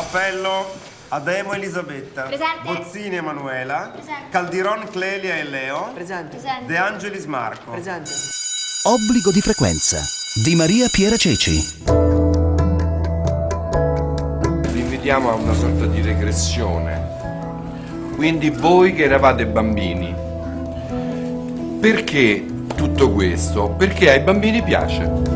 Appello Ademo Elisabetta. Presente. Bozzini Emanuela. Presente. Caldiron Clelia e Leo. Presente. Presente. De Angelis Marco. Presente. Obbligo di frequenza di Maria Piera Ceci. Vi invitiamo a una sorta di regressione. Quindi voi che eravate bambini, perché tutto questo? Perché ai bambini piace.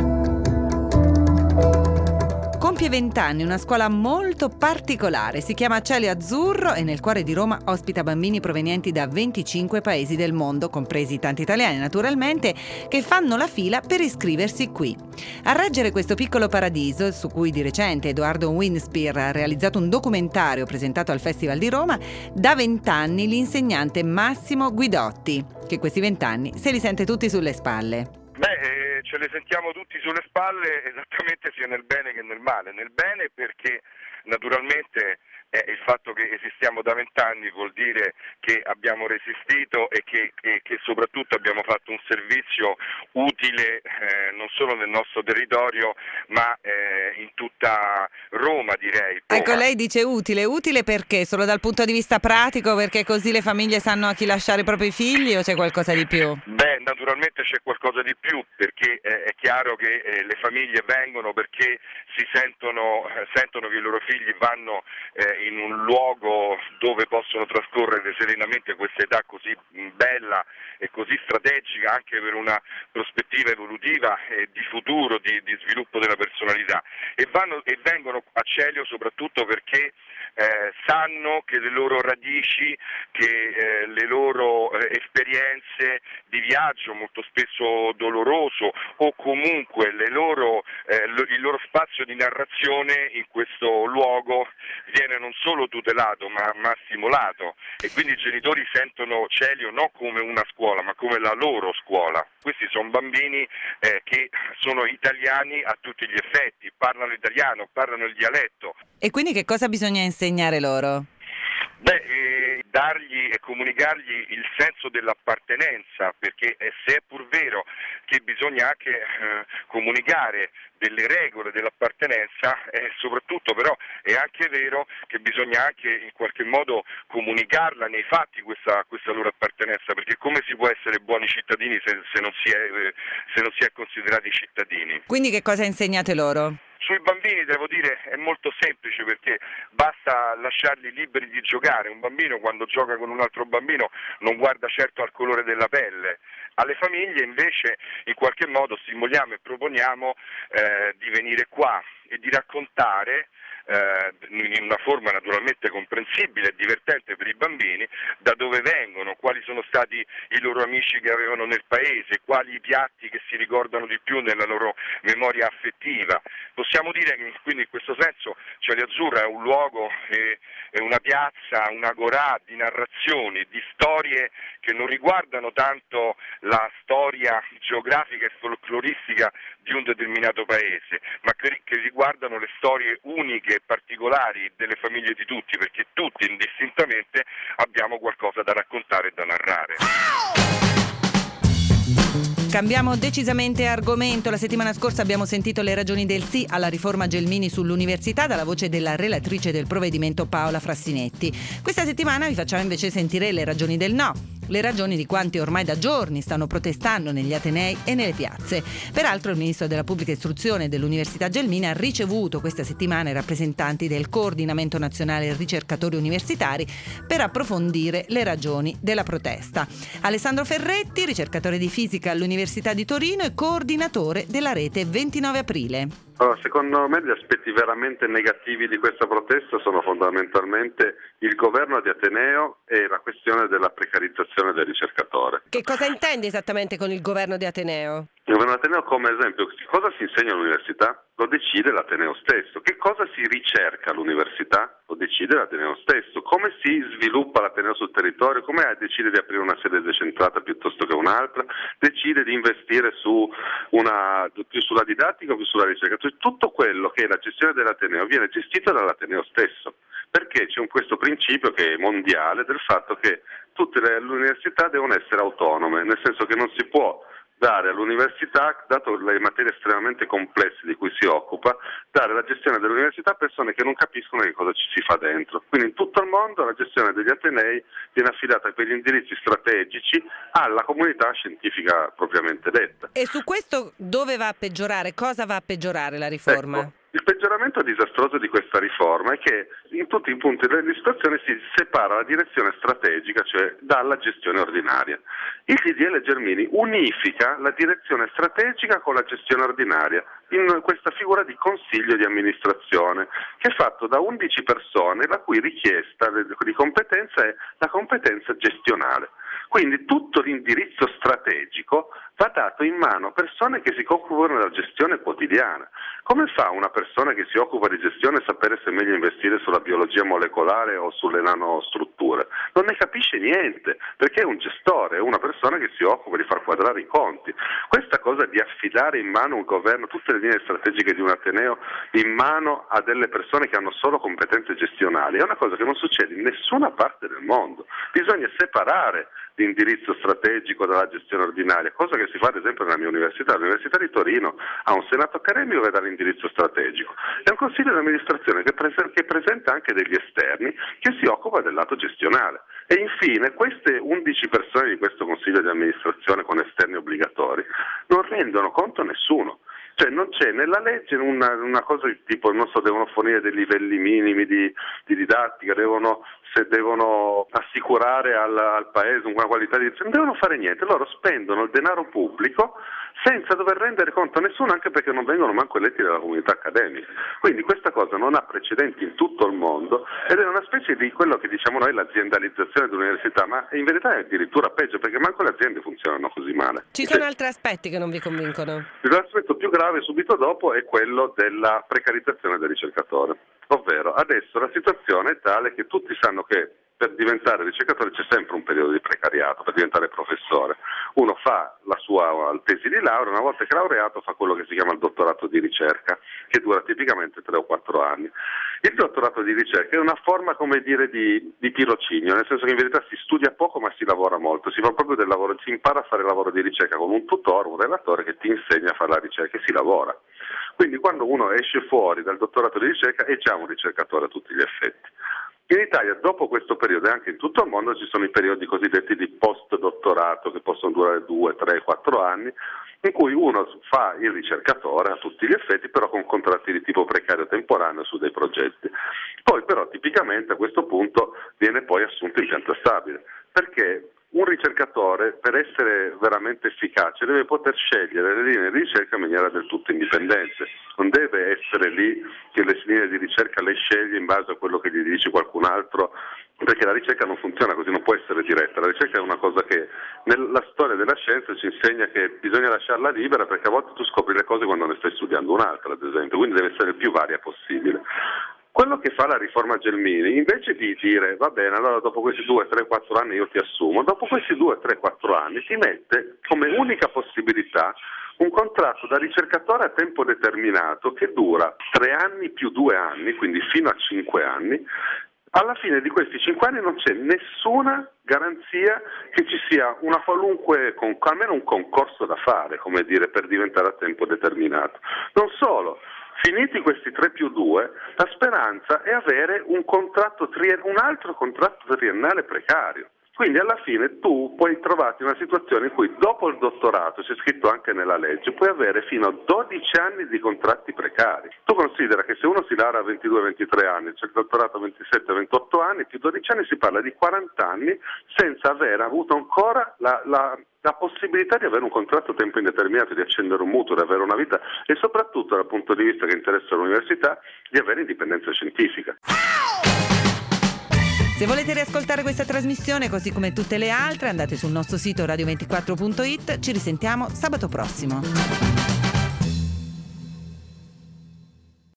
Compie 20 anni una scuola molto particolare, si chiama Cielo Azzurro e nel cuore di Roma ospita bambini provenienti da 25 paesi del mondo, compresi tanti italiani naturalmente, che fanno la fila per iscriversi qui. A reggere questo piccolo paradiso, su cui di recente Edoardo Winspear ha realizzato un documentario presentato al Festival di Roma, da 20 anni l'insegnante Massimo Guidotti, che questi 20 anni se li sente tutti sulle spalle. Ce le sentiamo tutti sulle spalle esattamente sia nel bene che nel male. Nel bene perché naturalmente il fatto che esistiamo da 20 anni vuol dire che abbiamo resistito e che soprattutto abbiamo fatto un servizio utile non solo nel nostro territorio ma in tutta Roma, direi. Ecco, lei dice utile perché? Solo dal punto di vista pratico, perché così le famiglie sanno a chi lasciare i propri figli, o c'è qualcosa di più? Beh, naturalmente c'è qualcosa di più, perché è chiaro che le famiglie vengono perché si sentono che i loro figli vanno in un luogo dove possono trascorrere serenamente questa età così bella e così strategica anche per una prospettiva evolutiva e di futuro, di sviluppo della personalità, e vengono a Celio soprattutto perché sanno che le loro radici, che le loro esperienze di viaggio molto spesso doloroso o comunque il loro spazio di narrazione in questo luogo viene non solo tutelato ma stimolato, e quindi i genitori sentono Celio non come una scuola ma come la loro scuola. Questi sono bambini che sono italiani a tutti gli effetti, parlano italiano, parlano il dialetto. E quindi che cosa bisogna insegnare loro? Dargli e comunicargli il senso dell'appartenenza, perché se è pur vero che bisogna anche comunicare delle regole dell'appartenenza, soprattutto però è anche vero che bisogna anche in qualche modo comunicarla nei fatti questa loro appartenenza, perché come si può essere buoni cittadini se non si è considerati cittadini? Quindi che cosa insegnate loro? Sui bambini devo dire è molto semplice, perché basta lasciarli liberi di giocare. Un bambino quando gioca con un altro bambino non guarda certo al colore della pelle. Alle famiglie invece in qualche modo stimoliamo e proponiamo di venire qua e di raccontare in una forma naturalmente comprensibile e divertente per i bambini da dove vengono, quali sono stati i loro amici che avevano nel paese, quali i piatti che si ricordano di più nella loro memoria affettiva. Possiamo dire che quindi in questo senso Cielo Azzurro è un luogo, è una piazza, un'agorà di narrazioni, di storie che non riguardano tanto la storia geografica e folcloristica di un determinato paese, ma che riguardano le storie uniche e particolari delle famiglie di tutti, perché tutti indistintamente abbiamo qualcosa da raccontare e da narrare. Cambiamo decisamente argomento. La settimana scorsa abbiamo sentito le ragioni del sì alla riforma Gelmini sull'università dalla voce della relatrice del provvedimento Paola Frassinetti. Questa settimana vi facciamo invece sentire le ragioni del no. Le ragioni di quanti ormai da giorni stanno protestando negli atenei e nelle piazze. Peraltro il ministro della Pubblica Istruzione dell'Università Gelmini ha ricevuto questa settimana i rappresentanti del Coordinamento Nazionale Ricercatori Universitari per approfondire le ragioni della protesta. Alessandro Ferretti, ricercatore di fisica all'Università di Torino e coordinatore della rete 29 aprile. Allora, secondo me gli aspetti veramente negativi di questa protesta sono fondamentalmente il governo di Ateneo e la questione della precarizzazione del ricercatore. Che cosa intendi esattamente con il governo di Ateneo? Il governo di Ateneo come esempio, cosa si insegna all'università? Lo decide l'Ateneo stesso. Che cosa si ricerca all'università? Lo decide l'Ateneo stesso. Come si sviluppa l'Ateneo sul territorio? Come decide di aprire una sede decentrata piuttosto che un'altra? Decide di investire più sulla didattica o più sulla ricerca? Cioè, tutto quello che è la gestione dell'Ateneo viene gestito dall'Ateneo stesso, perché c'è questo principio che è mondiale del fatto che tutte le università devono essere autonome, nel senso che non si può dare all'università, dato le materie estremamente complesse di cui si occupa, dare la gestione dell'università a persone che non capiscono che cosa ci si fa dentro. Quindi in tutto il mondo la gestione degli atenei viene affidata per gli indirizzi strategici alla comunità scientifica propriamente detta. E su questo dove va a peggiorare? Cosa va a peggiorare la riforma? Ecco, il peggioramento disastroso di questa riforma è che in tutti i punti della situazione si separa la direzione strategica, cioè dalla gestione ordinaria. Il DDL Gelmini unifica la direzione strategica con la gestione ordinaria in questa figura di consiglio di amministrazione che è fatto da 11 persone la cui richiesta di competenza è la competenza gestionale. Quindi tutto l'indirizzo strategico va dato in mano a persone che si occupano della gestione quotidiana. Come fa una persona che si occupa di gestione a sapere se è meglio investire sulla biologia molecolare o sulle nanostrutture? Non ne capisce niente, perché è un gestore, è una persona che si occupa di far quadrare i conti. Questa cosa di affidare in mano un governo, tutte le linee strategiche di un ateneo, in mano a delle persone che hanno solo competenze gestionali, è una cosa che non succede in nessuna parte del mondo. Bisogna separare l'indirizzo strategico dalla gestione ordinaria, cosa che si fa ad esempio nella mia università. L'Università di Torino ha un senato accademico che dà l'indirizzo strategico e un consiglio di amministrazione che presenta anche degli esterni che si occupa del lato gestionale. E infine queste 11 persone di questo consiglio di amministrazione con esterni obbligatori non rendono conto a nessuno. Cioè non c'è nella legge una cosa di tipo, non so, devono fornire dei livelli minimi di didattica, devono assicurare al paese una qualità di... non devono fare niente, loro spendono il denaro pubblico senza dover rendere conto a nessuno, anche perché non vengono manco eletti dalla comunità accademica. Quindi questa cosa non ha precedenti in tutto il mondo ed è una specie di quello che diciamo noi l'aziendalizzazione dell'università, ma in verità è addirittura peggio, perché manco le aziende funzionano così male. Ci sono altri aspetti che non vi convincono? L'aspetto più grave subito dopo è quello della precarizzazione del ricercatore, ovvero adesso la situazione è tale che tutti sanno che per diventare ricercatore c'è sempre un periodo di precariato, per diventare professore. Uno fa la sua tesi di laurea, una volta che è laureato fa quello che si chiama il dottorato di ricerca, che dura tipicamente 3 o 4 anni. Il dottorato di ricerca è una forma, come dire, di tirocinio, nel senso che in verità si studia poco ma si lavora molto, si fa proprio del lavoro, si impara a fare lavoro di ricerca con un tutore, un relatore che ti insegna a fare la ricerca e si lavora. Quindi quando uno esce fuori dal dottorato di ricerca è già un ricercatore a tutti gli effetti. In Italia, dopo questo periodo e anche in tutto il mondo, ci sono i periodi cosiddetti di post-dottorato che possono durare 2, 3, 4 anni, in cui uno fa il ricercatore a tutti gli effetti, però con contratti di tipo precario temporaneo su dei progetti. Poi però tipicamente a questo punto viene poi assunto in pianta stabile, perché un ricercatore, per essere veramente efficace, deve poter scegliere le linee di ricerca in maniera del tutto indipendente. Non deve essere lì che le linee di ricerca le sceglie in base a quello che gli dice qualcun altro, perché la ricerca non funziona così, non può essere diretta. La ricerca è una cosa che nella storia della scienza ci insegna che bisogna lasciarla libera, perché a volte tu scopri le cose quando ne stai studiando un'altra, ad esempio, quindi deve essere il più varia possibile. Quello che fa la riforma Gelmini, invece di dire va bene, allora dopo questi 2, 3, 4 anni io ti assumo, dopo questi 2, 3, 4 anni ti mette come unica possibilità un contratto da ricercatore a tempo determinato che dura 3 anni più 2 anni, quindi fino a 5 anni. Alla fine di questi 5 anni non c'è nessuna garanzia che ci sia una qualunque, almeno un concorso da fare, come dire, per diventare a tempo determinato. Non solo. Finiti questi 3 più 2, la speranza è avere un altro contratto triennale precario. Quindi alla fine tu puoi trovarti in una situazione in cui dopo il dottorato, c'è scritto anche nella legge, puoi avere fino a 12 anni di contratti precari. Tu considera che se uno si laurea a 22-23 anni, c'è il dottorato a 27-28 anni, più 12 anni si parla di 40 anni senza aver avuto ancora la possibilità di avere un contratto a tempo indeterminato, di accendere un mutuo, di avere una vita e soprattutto dal punto di vista che interessa l'università, di avere indipendenza scientifica. Se volete riascoltare questa trasmissione così come tutte le altre, andate sul nostro sito radio24.it. Ci risentiamo sabato prossimo.